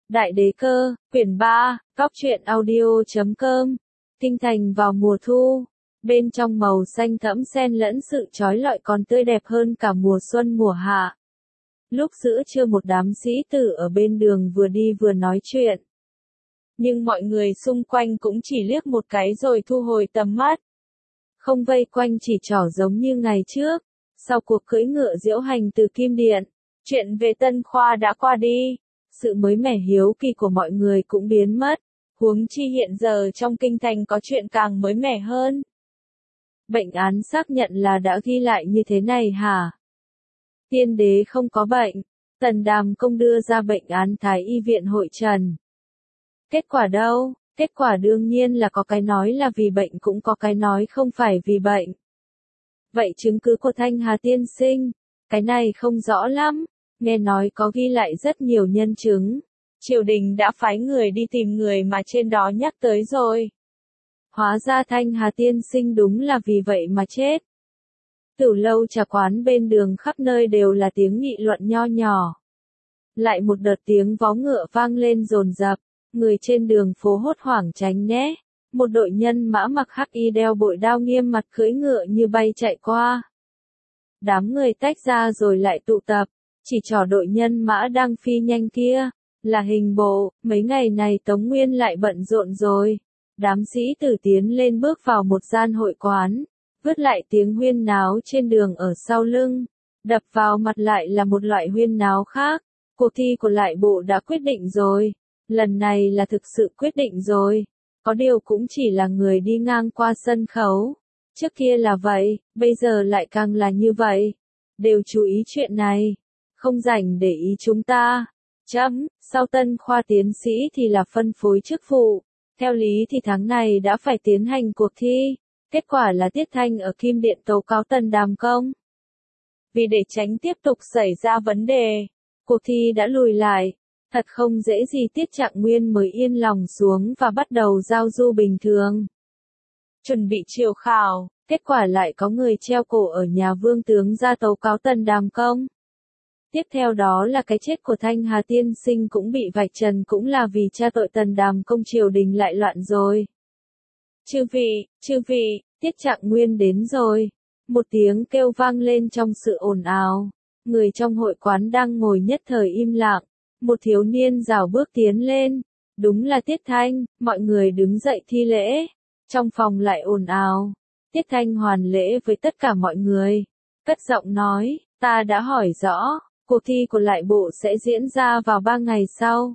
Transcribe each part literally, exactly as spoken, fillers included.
Đại đế cơ, quyển ba, góc truyện audio chấm com. Kinh thành vào mùa thu, bên trong màu xanh thẫm xen lẫn sự chói lọi còn tươi đẹp hơn cả mùa xuân mùa hạ. Lúc giữa trưa một đám sĩ tử ở bên đường vừa đi vừa nói chuyện. Nhưng mọi người xung quanh cũng chỉ liếc một cái rồi thu hồi tầm mắt. Không vây quanh chỉ trỏ giống như ngày trước, sau cuộc cưỡi ngựa diễu hành từ Kim Điện. Chuyện về Tân Khoa đã qua đi, sự mới mẻ hiếu kỳ của mọi người cũng biến mất, huống chi hiện giờ trong kinh thành có chuyện càng mới mẻ hơn. Bệnh án xác nhận là đã ghi lại như thế này hả? Tiên đế không có bệnh, Tần Đàm Công đưa ra bệnh án Thái y viện hội trần. Kết quả đâu? Kết quả đương nhiên là có cái nói là vì bệnh cũng có cái nói không phải vì bệnh. Vậy chứng cứ của Thanh Hà tiên sinh, cái này không rõ lắm, nghe nói có ghi lại rất nhiều nhân chứng. Triều đình đã phái người đi tìm người mà trên đó nhắc tới rồi. Hóa ra Thanh Hà tiên sinh đúng là vì vậy mà chết. Tử lâu trà quán bên đường khắp nơi đều là tiếng nghị luận nho nhỏ. Lại một đợt tiếng vó ngựa vang lên dồn dập, người trên đường phố hốt hoảng tránh né. Một đội nhân mã mặc hắc y đeo bội đao nghiêm mặt cưỡi ngựa như bay chạy qua. Đám người tách ra rồi lại tụ tập, chỉ trỏ đội nhân mã đang phi nhanh kia, là hình bộ. Mấy ngày này Tống Nguyên lại bận rộn rồi. Đám sĩ tử tiến lên bước vào một gian hội quán, vứt lại tiếng huyên náo trên đường ở sau lưng. Đập vào mặt lại là một loại huyên náo khác. Cuộc thi của lại bộ đã quyết định rồi. Lần này là thực sự quyết định rồi. Có điều cũng chỉ là người đi ngang qua sân khấu. Trước kia là vậy, bây giờ lại càng là như vậy. Đều chú ý chuyện này. Không rảnh để ý chúng ta. Chấm, sau Tân Khoa tiến sĩ thì là phân phối chức vụ. Theo lý thì tháng này đã phải tiến hành cuộc thi. Kết quả là Tiết Thanh ở Kim Điện tố cáo Tần Đàm Công. Vì để tránh tiếp tục xảy ra vấn đề, cuộc thi đã lùi lại. Thật không dễ gì Tiết Trạng Nguyên mới yên lòng xuống và bắt đầu giao du bình thường. Chuẩn bị triều khảo, kết quả lại có người treo cổ ở nhà vương tướng ra tố cáo Tần Đàm Công. Tiếp theo đó là cái chết của Thanh Hà tiên sinh cũng bị vạch trần cũng là vì tra tội Tần Đàm Công, triều đình lại loạn rồi. Chư vị, chư vị, Tiết Trạng Nguyên đến rồi. Một tiếng kêu vang lên trong sự ồn ào. Người trong hội quán đang ngồi nhất thời im lặng. Một thiếu niên rảo bước tiến lên. Đúng là Tiết Thanh, mọi người đứng dậy thi lễ. Trong phòng lại ồn ào. Tiết Thanh hoàn lễ với tất cả mọi người. Cất giọng nói, ta đã hỏi rõ, cuộc thi của lại bộ sẽ diễn ra vào ba ngày sau.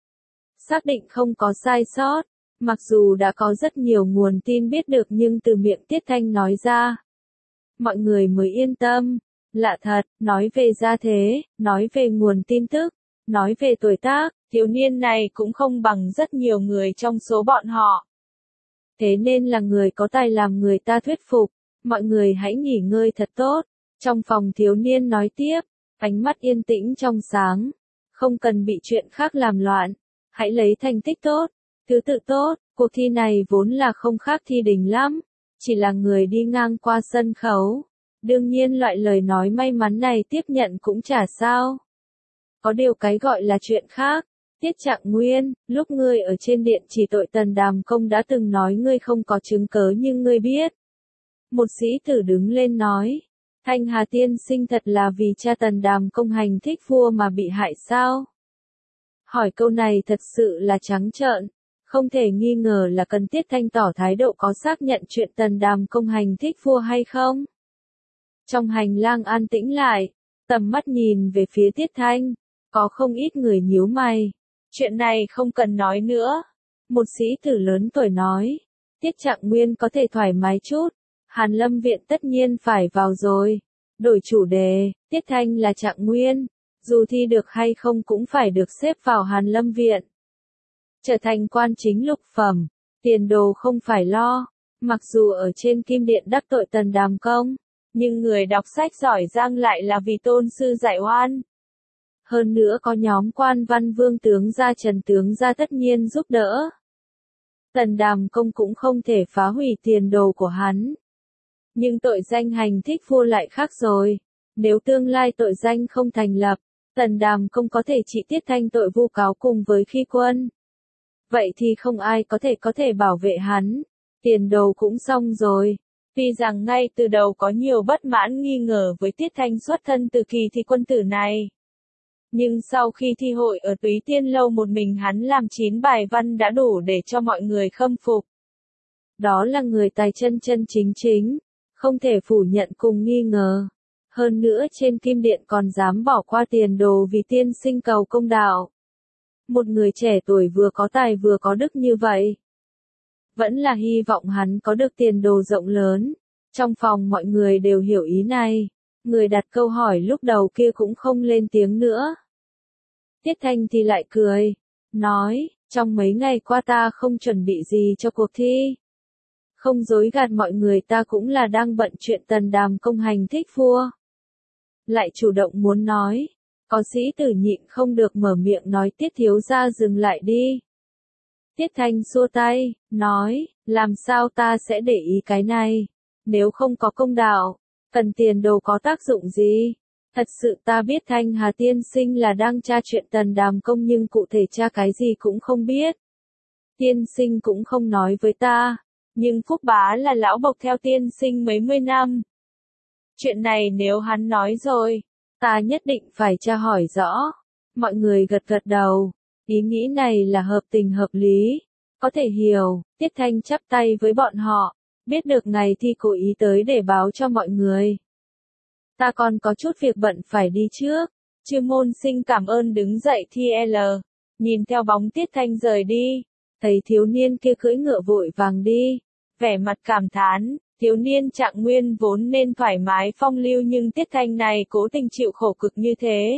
Xác định không có sai sót. Mặc dù đã có rất nhiều nguồn tin biết được nhưng từ miệng Tiết Thanh nói ra, mọi người mới yên tâm. Lạ thật, nói về gia thế, nói về nguồn tin tức, nói về tuổi tác, thiếu niên này cũng không bằng rất nhiều người trong số bọn họ. Thế nên là người có tài làm người ta thuyết phục, mọi người hãy nghỉ ngơi thật tốt. Trong phòng thiếu niên nói tiếp, ánh mắt yên tĩnh trong sáng, không cần bị chuyện khác làm loạn, hãy lấy thành tích tốt. Thứ tự tốt, cuộc thi này vốn là không khác thi đình lắm, chỉ là người đi ngang qua sân khấu. Đương nhiên loại lời nói may mắn này tiếp nhận cũng chả sao. Có điều cái gọi là chuyện khác. Tiết Trạng Nguyên, lúc ngươi ở trên điện chỉ tội Tần Đàm Công đã từng nói ngươi không có chứng cớ nhưng ngươi biết. Một sĩ tử đứng lên nói, Thanh Hà tiên sinh thật là vì cha Tần Đàm Công hành thích vua mà bị hại sao? Hỏi câu này thật sự là trắng trợn. Không thể nghi ngờ là cần Tiết Thanh tỏ thái độ có xác nhận chuyện Tần Đàm Công hành thích vua hay không. Trong hành lang an tĩnh lại, tầm mắt nhìn về phía Tiết Thanh, có không ít người nhíu mày. Chuyện này không cần nói nữa. Một sĩ tử lớn tuổi nói, Tiết Trạng Nguyên có thể thoải mái chút, Hàn Lâm Viện tất nhiên phải vào rồi. Đổi chủ đề, Tiết Thanh là Trạng Nguyên, dù thi được hay không cũng phải được xếp vào Hàn Lâm Viện. Trở thành quan chính lục phẩm, tiền đồ không phải lo. Mặc dù ở trên Kim Điện đắc tội Tần Đàm Công, nhưng người đọc sách giỏi giang lại là vì tôn sư giải oan. Hơn nữa có nhóm quan văn vương tướng gia Trần tướng gia tất nhiên giúp đỡ. Tần Đàm Công cũng không thể phá hủy tiền đồ của hắn. Nhưng tội danh hành thích vua lại khác rồi. Nếu tương lai tội danh không thành lập, Tần Đàm Công có thể trị Tiết Thanh tội vu cáo cùng với khi quân. Vậy thì không ai có thể có thể bảo vệ hắn. Tiền đồ cũng xong rồi. Tuy rằng ngay từ đầu có nhiều bất mãn nghi ngờ với Tiết Thanh xuất thân từ kỳ thi quân tử này. Nhưng sau khi thi hội ở Túy Tiên Lâu một mình hắn làm chín bài văn đã đủ để cho mọi người khâm phục. Đó là người tài chân chân chính chính, không thể phủ nhận cùng nghi ngờ. Hơn nữa trên kim điện còn dám bỏ qua tiền đồ vì tiên sinh cầu công đạo. Một người trẻ tuổi vừa có tài vừa có đức như vậy. Vẫn là hy vọng hắn có được tiền đồ rộng lớn. Trong phòng mọi người đều hiểu ý này. Người đặt câu hỏi lúc đầu kia cũng không lên tiếng nữa. Tiết Thanh thì lại cười. Nói, trong mấy ngày qua ta không chuẩn bị gì cho cuộc thi. Không dối gạt mọi người, ta cũng là đang bận chuyện Tần Đàm Công hành thích vua. Lại chủ động muốn nói. Có sĩ tử nhịn không được mở miệng nói Tiết thiếu gia dừng lại đi. Tiết Thanh xua tay, nói, làm sao ta sẽ để ý cái này. Nếu không có công đạo, cần tiền đồ có tác dụng gì? Thật sự ta biết Thanh Hà tiên sinh là đang tra chuyện Tần Đàm Công nhưng cụ thể tra cái gì cũng không biết. Tiên sinh cũng không nói với ta. Nhưng Phúc Bá là lão bộc theo tiên sinh mấy mươi năm. Chuyện này nếu hắn nói rồi, ta nhất định phải tra hỏi rõ. Mọi người gật gật đầu. Ý nghĩ này là hợp tình hợp lý. Có thể hiểu. Tiết Thanh chắp tay với bọn họ. Biết được ngày thi cố ý tới để báo cho mọi người. Ta còn có chút việc bận phải đi trước. Chư môn sinh cảm ơn đứng dậy thi L. Nhìn theo bóng Tiết Thanh rời đi. Thấy thiếu niên kia cưỡi ngựa vội vàng đi. Vẻ mặt cảm thán. Thiếu niên Trạng Nguyên vốn nên thoải mái phong lưu nhưng Tiết Thanh này cố tình chịu khổ cực như thế.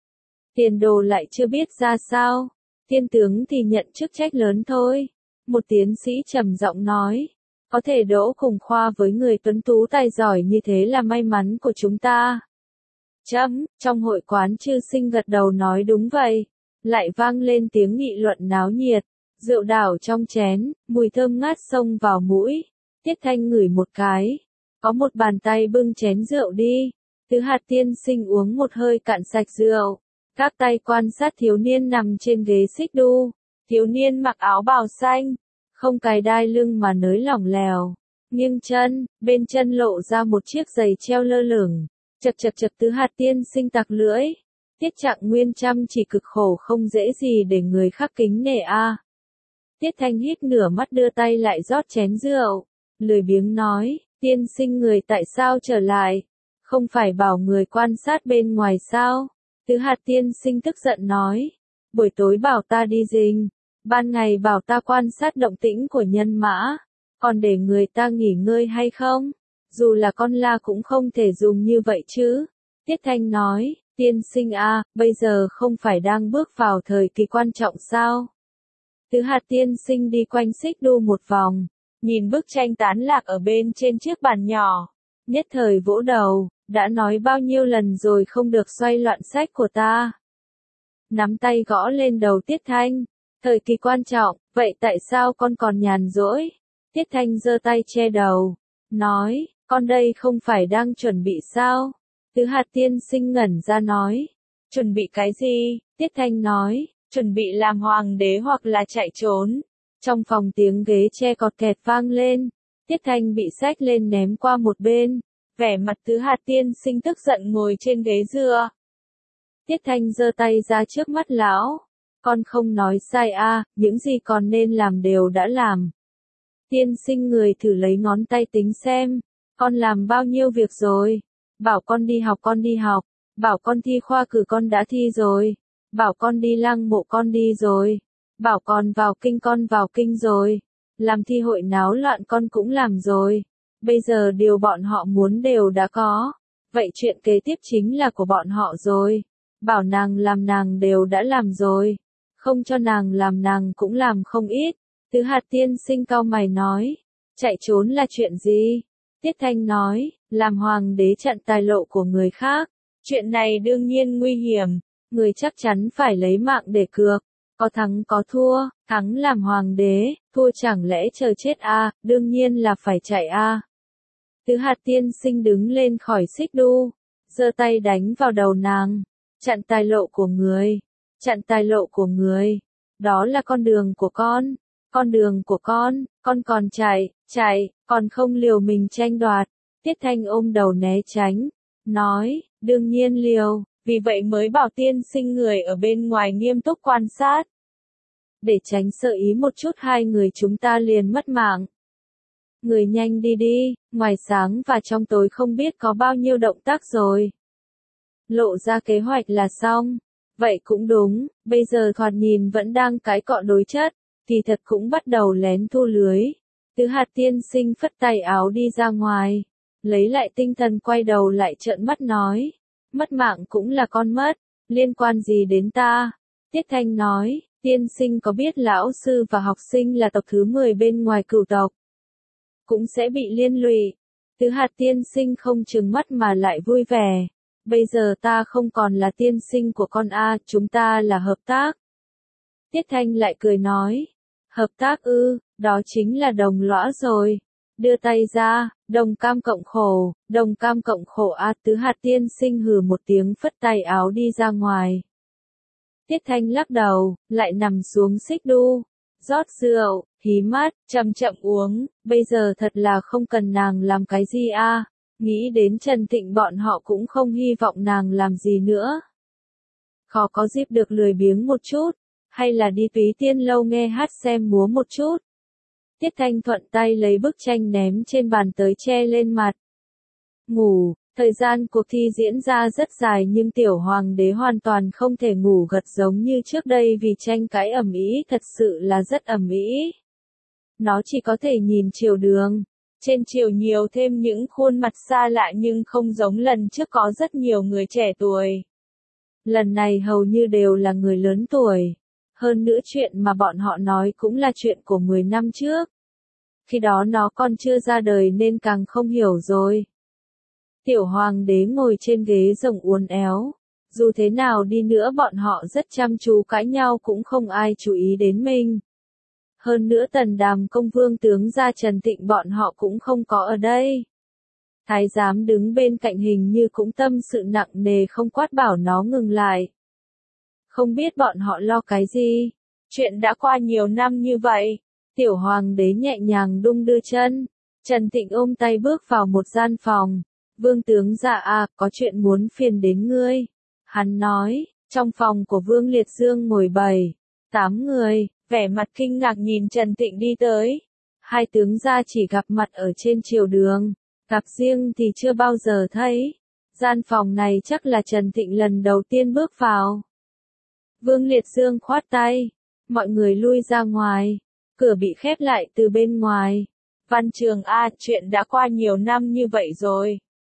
Tiền đồ lại chưa biết ra sao. Thiên tướng thì nhận chức trách lớn thôi. Một tiến sĩ trầm giọng nói. Có thể đỗ cùng khoa với người tuấn tú tài giỏi như thế là may mắn của chúng ta. Chấm, trong hội quán chư sinh gật đầu nói đúng vậy. Lại vang lên tiếng nghị luận náo nhiệt. Rượu đảo trong chén, mùi thơm ngát xông vào mũi. Tiết Thanh ngửi một cái. Có một bàn tay bưng chén rượu đi. Tứ Hạt tiên sinh uống một hơi cạn sạch rượu. Các tay quan sát thiếu niên nằm trên ghế xích đu. Thiếu niên mặc áo bào xanh. Không cài đai lưng mà nới lỏng lèo. Nghiêng chân, bên chân lộ ra một chiếc giày treo lơ lửng. Chật chật chật Tứ Hạt tiên sinh tặc lưỡi. Tiết Trạng Nguyên chăm chỉ cực khổ không dễ gì để người khác kính nể a. Tiết Thanh hít nửa mắt đưa tay lại rót chén rượu. Lười biếng nói, tiên sinh người tại sao trở lại? Không phải bảo người quan sát bên ngoài sao? Tứ Hạt tiên sinh tức giận nói, buổi tối bảo ta đi rình, ban ngày bảo ta quan sát động tĩnh của nhân mã, còn để người ta nghỉ ngơi hay không? Dù là con la cũng không thể dùng như vậy chứ. Tiết Thanh nói, tiên sinh a, bây giờ không phải đang bước vào thời kỳ quan trọng sao? Tứ Hạt tiên sinh đi quanh xích đu một vòng. Nhìn bức tranh tán lạc ở bên trên chiếc bàn nhỏ. Nhất thời vỗ đầu, đã nói bao nhiêu lần rồi không được xoay loạn sách của ta. Nắm tay gõ lên đầu Tiết Thanh. Thời kỳ quan trọng, vậy tại sao con còn nhàn rỗi? Tiết Thanh giơ tay che đầu. Nói, con đây không phải đang chuẩn bị sao? Tứ Hạt tiên sinh ngẩn ra nói. Chuẩn bị cái gì? Tiết Thanh nói, chuẩn bị làm hoàng đế hoặc là chạy trốn. Trong phòng tiếng ghế tre cọt kẹt vang lên. Tiết Thanh bị xách lên ném qua một bên. Vẻ mặt Tứ Hạt tiên sinh tức giận ngồi trên ghế dựa. Tiết Thanh giơ tay ra trước mắt lão. Con không nói sai a, những gì con nên làm đều đã làm. Tiên sinh người thử lấy ngón tay tính xem. Con làm bao nhiêu việc rồi. Bảo con đi học con đi học. Bảo con thi khoa cử con đã thi rồi. Bảo con đi lăng mộ con đi rồi. Bảo con vào kinh con vào kinh rồi. Làm thi hội náo loạn con cũng làm rồi. Bây giờ điều bọn họ muốn đều đã có. Vậy chuyện kế tiếp chính là của bọn họ rồi. Bảo nàng làm nàng đều đã làm rồi. Không cho nàng làm nàng cũng làm không ít. Tứ Hạt tiên sinh cau mày nói. Chạy trốn là chuyện gì? Tiết Thanh nói. Làm hoàng đế chặn tài lộ của người khác. Chuyện này đương nhiên nguy hiểm. Người chắc chắn phải lấy mạng để cược. Có thắng có thua, thắng làm hoàng đế, thua chẳng lẽ chờ chết a, à, đương nhiên là phải chạy a. À. Tứ Hạt tiên sinh đứng lên khỏi xích đu, giơ tay đánh vào đầu nàng. chặn tài lộ của người, chặn tài lộ của người. Đó là con đường của con, con đường của con, con còn chạy, chạy, còn không liều mình tranh đoạt. Tiết Thanh ôm đầu né tránh, nói, đương nhiên liều, vì vậy mới bảo tiên sinh người ở bên ngoài nghiêm túc quan sát. Để tránh sợ ý một chút hai người chúng ta liền mất mạng. Người nhanh đi đi, ngoài sáng và trong tối không biết có bao nhiêu động tác rồi. Lộ ra kế hoạch là xong. Vậy cũng đúng, bây giờ thoạt nhìn vẫn đang cái cọ đối chất, thì thật cũng bắt đầu lén thu lưới. Tứ Hạt tiên sinh phất tay áo đi ra ngoài, lấy lại tinh thần quay đầu lại trợn mắt nói, mất mạng cũng là con mất, liên quan gì đến ta? Tiết Thanh nói, tiên sinh có biết lão sư và học sinh là tộc thứ mười bên ngoài cửu tộc, cũng sẽ bị liên lụy. Tứ Hạt tiên sinh không trừng mắt mà lại vui vẻ. Bây giờ ta không còn là tiên sinh của con A, chúng ta là hợp tác. Tiết Thanh lại cười nói, hợp tác ư, đó chính là đồng lõa rồi. Đưa tay ra, đồng cam cộng khổ, đồng cam cộng khổ A. Tứ Hạt tiên sinh hừ một tiếng phất tay áo đi ra ngoài. Tiết Thanh lắc đầu, lại nằm xuống xích đu, rót rượu, hí mắt, chậm chậm uống, bây giờ thật là không cần nàng làm cái gì a. Nghĩ đến Trần Tịnh bọn họ cũng không hy vọng nàng làm gì nữa. Khó có dịp được lười biếng một chút, hay là đi Túy Tiên lâu nghe hát xem múa một chút. Tiết Thanh thuận tay lấy bức tranh ném trên bàn tới che lên mặt. Ngủ, thời gian cuộc thi diễn ra rất dài nhưng tiểu hoàng đế hoàn toàn không thể ngủ gật giống như trước đây vì tranh cãi ầm ĩ thật sự là rất ầm ĩ. Nó chỉ có thể nhìn chiều đường. Trên chiều nhiều thêm những khuôn mặt xa lạ nhưng không giống lần trước có rất nhiều người trẻ tuổi. Lần này hầu như đều là người lớn tuổi. Hơn nữa chuyện mà bọn họ nói cũng là chuyện của mười năm trước. Khi đó nó còn chưa ra đời nên càng không hiểu rồi. Tiểu hoàng đế ngồi trên ghế rồng uốn éo. Dù thế nào đi nữa bọn họ rất chăm chú cãi nhau cũng không ai chú ý đến mình. Hơn nữa Tần Đàm công vương tướng gia Trần Tịnh bọn họ cũng không có ở đây. Thái giám đứng bên cạnh hình như cũng tâm sự nặng nề không quát bảo nó ngừng lại. Không biết bọn họ lo cái gì. Chuyện đã qua nhiều năm như vậy. Tiểu hoàng đế nhẹ nhàng đung đưa chân. Trần Tịnh ôm tay bước vào một gian phòng. Vương tướng gia à, có chuyện muốn phiền đến ngươi. Hắn nói, trong phòng của Vương Liệt Dương ngồi bảy, tám người. Vẻ mặt kinh ngạc nhìn Trần Tịnh đi tới. Hai tướng gia chỉ gặp mặt ở trên triều đường, gặp riêng thì chưa bao giờ thấy. Gian phòng này chắc là Trần Tịnh lần đầu tiên bước vào. Vương Liệt Dương khoát tay, mọi người lui ra ngoài, cửa bị khép lại từ bên ngoài. Văn Trường A, chuyện đã qua nhiều năm như vậy rồi.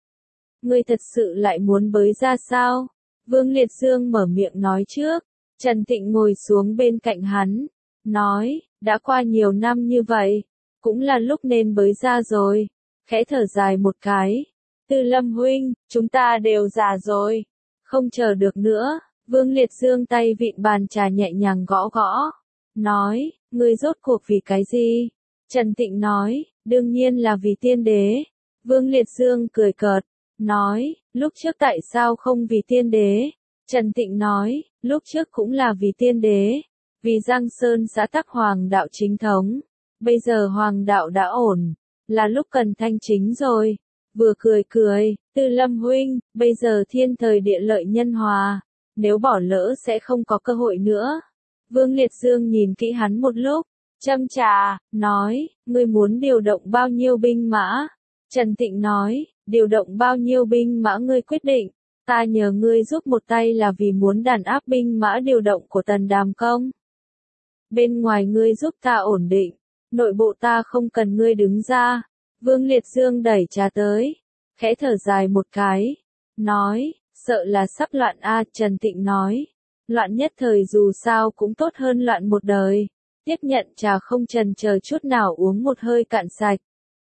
Ngươi thật sự lại muốn bới ra sao? Vương Liệt Dương mở miệng nói trước. Trần Tịnh ngồi xuống bên cạnh hắn. Nói, đã qua nhiều năm như vậy, cũng là lúc nên bới ra rồi. Khẽ thở dài một cái. Tư Lâm huynh, chúng ta đều già rồi. Không chờ được nữa. Vương Liệt Dương tay vịn bàn trà nhẹ nhàng gõ gõ. Nói, ngươi rốt cuộc vì cái gì? Trần Tịnh nói, đương nhiên là vì tiên đế. Vương Liệt Dương cười cợt. Nói, lúc trước tại sao không vì tiên đế? Trần Tịnh nói, lúc trước cũng là vì tiên đế. Vì Giang Sơn xã tắc hoàng đạo chính thống. Bây giờ hoàng đạo đã ổn. Là lúc cần thanh chính rồi. Vừa cười cười, Tư Lâm huynh, bây giờ thiên thời địa lợi nhân hòa. Nếu bỏ lỡ sẽ không có cơ hội nữa. Vương Liệt Dương nhìn kỹ hắn một lúc. Châm trà, nói, ngươi muốn điều động bao nhiêu binh mã? Trần Tịnh nói, điều động bao nhiêu binh mã ngươi quyết định. Ta nhờ ngươi giúp một tay là vì muốn đàn áp binh mã điều động của Tần Đàm công. Bên ngoài ngươi giúp ta ổn định, nội bộ ta không cần ngươi đứng ra. Vương Liệt Dương đẩy trà tới, khẽ thở dài một cái, nói, sợ là sắp loạn a. Trần Tịnh nói, loạn nhất thời dù sao cũng tốt hơn loạn một đời. Tiếp nhận trà không chần chờ chút nào uống một hơi cạn sạch.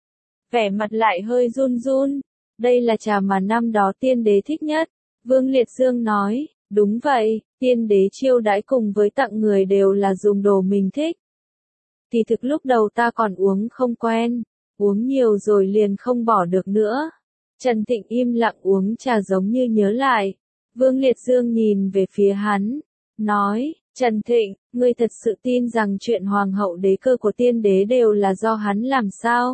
Vẻ mặt lại hơi run run, đây là trà mà năm đó tiên đế thích nhất. Vương Liệt Dương nói, đúng vậy, tiên đế chiêu đãi cùng với tặng người đều là dùng đồ mình thích. Thì thực lúc đầu ta còn uống không quen, uống nhiều rồi liền không bỏ được nữa. Trần Tịnh im lặng uống trà giống như nhớ lại. Vương Liệt Dương nhìn về phía hắn, nói, Trần Thịnh, ngươi thật sự tin rằng chuyện hoàng hậu đế cơ của tiên đế đều là do hắn làm sao?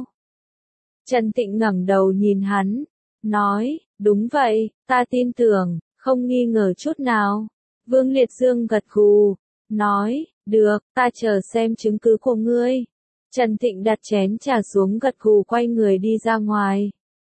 Trần Thịnh ngẩng đầu nhìn hắn, nói, đúng vậy, ta tin tưởng, không nghi ngờ chút nào. Vương Liệt Dương gật gù, nói, được, ta chờ xem chứng cứ của ngươi. Trần Thịnh đặt chén trà xuống gật gù quay người đi ra ngoài.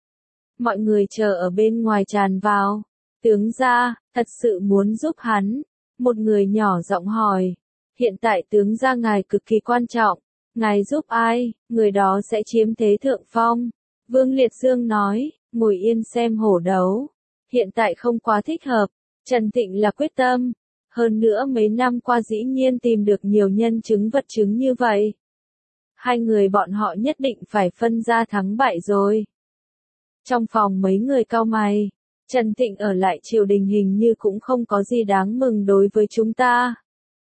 Mọi người chờ ở bên ngoài tràn vào. Tướng gia, thật sự muốn giúp hắn. Một người nhỏ giọng hỏi. Hiện tại tướng gia ngài cực kỳ quan trọng. Ngài giúp ai, người đó sẽ chiếm thế thượng phong. Vương Liệt Dương nói, ngồi yên xem hổ đấu. Hiện tại không quá thích hợp. Trần Thịnh là quyết tâm. Hơn nữa mấy năm qua dĩ nhiên tìm được nhiều nhân chứng vật chứng như vậy. Hai người bọn họ nhất định phải phân ra thắng bại rồi. Trong phòng mấy người cau mày, Trần Thịnh ở lại triều đình hình như cũng không có gì đáng mừng đối với chúng ta.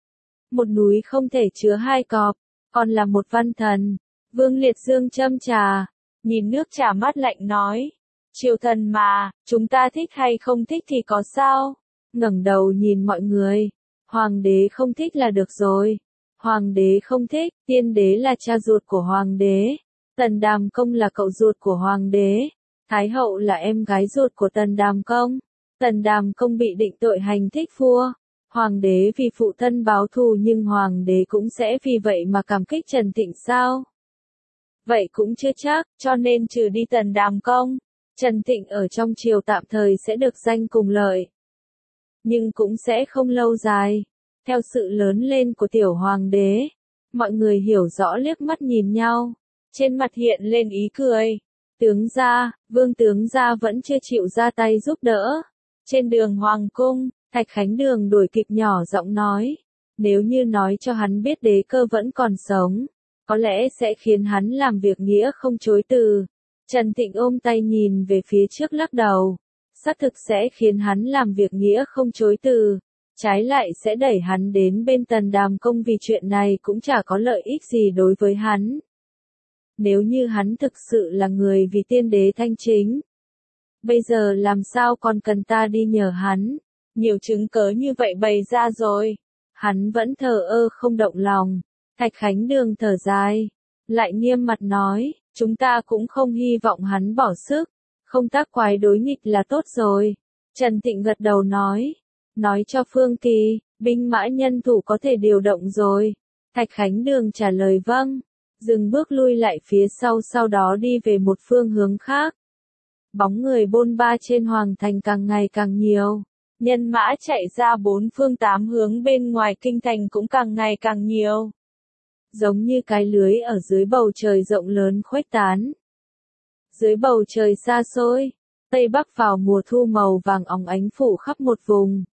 Một núi không thể chứa hai cọp, còn là một văn thần. Vương Liệt Dương châm trà, nhìn nước trà mát lạnh nói, triều thần mà, chúng ta thích hay không thích thì có sao? Ngẩng đầu nhìn mọi người, hoàng đế không thích là được rồi. Hoàng đế không thích, tiên đế là cha ruột của hoàng đế, Tần Đàm Công là cậu ruột của hoàng đế, Thái hậu là em gái ruột của Tần Đàm Công. Tần Đàm Công bị định tội hành thích vua. Hoàng đế vì phụ thân báo thù nhưng hoàng đế cũng sẽ vì vậy mà cảm kích Trần Thịnh sao? Vậy cũng chưa chắc, cho nên trừ đi Tần Đàm Công, Trần Thịnh ở trong triều tạm thời sẽ được danh cùng lợi. Nhưng cũng sẽ không lâu dài. Theo sự lớn lên của tiểu hoàng đế, mọi người hiểu rõ liếc mắt nhìn nhau, trên mặt hiện lên ý cười. Tướng gia, Vương tướng gia vẫn chưa chịu ra tay giúp đỡ. Trên đường hoàng cung, Thạch Khánh Đường đuổi kịp nhỏ giọng nói, nếu như nói cho hắn biết đế cơ vẫn còn sống, có lẽ sẽ khiến hắn làm việc nghĩa không chối từ. Trần Thịnh ôm tay nhìn về phía trước lắc đầu, xác thực sẽ khiến hắn làm việc nghĩa không chối từ. Trái lại sẽ đẩy hắn đến bên Tần Đàm Công vì chuyện này cũng chả có lợi ích gì đối với hắn. Nếu như hắn thực sự là người vì tiên đế thanh chính, bây giờ làm sao còn cần ta đi nhờ hắn? Nhiều chứng cớ như vậy bày ra rồi. Hắn vẫn thờ ơ không động lòng. Thạch Khánh Đường thở dài, lại nghiêm mặt nói, chúng ta cũng không hy vọng hắn bỏ sức, không tác quái đối nghịch là tốt rồi. Trần Thịnh gật đầu nói, nói cho Phương Kỳ, binh mã nhân thủ có thể điều động rồi. Thạch Khánh Đường trả lời vâng, dừng bước lui lại phía sau sau đó đi về một phương hướng khác. Bóng người bôn ba trên hoàng thành càng ngày càng nhiều. Nhân mã chạy ra bốn phương tám hướng bên ngoài kinh thành cũng càng ngày càng nhiều. Giống như cái lưới ở dưới bầu trời rộng lớn khuếch tán. Dưới bầu trời xa xôi, Tây Bắc vào mùa thu màu vàng óng ánh phủ khắp một vùng.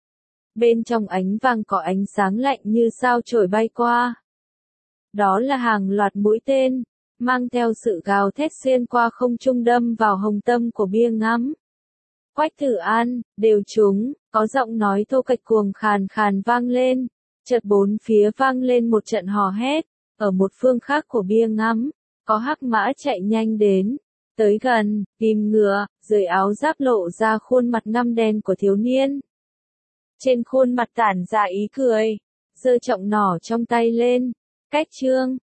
Bên trong ánh vàng có ánh sáng lạnh như sao chổi bay qua. Đó là hàng loạt mũi tên, mang theo sự gào thét xuyên qua không trung đâm vào hồng tâm của bia ngắm. Quách Tử An, đều trúng, có giọng nói thô kệch cuồng khàn khàn vang lên, chợt bốn phía vang lên một trận hò hét, ở một phương khác của bia ngắm, có hắc mã chạy nhanh đến, tới gần, ghim ngựa, dưới áo giáp lộ ra khuôn mặt ngăm đen của thiếu niên. Trên khuôn mặt tản ra ý cười, giơ trọng nỏ trong tay lên, cách trương,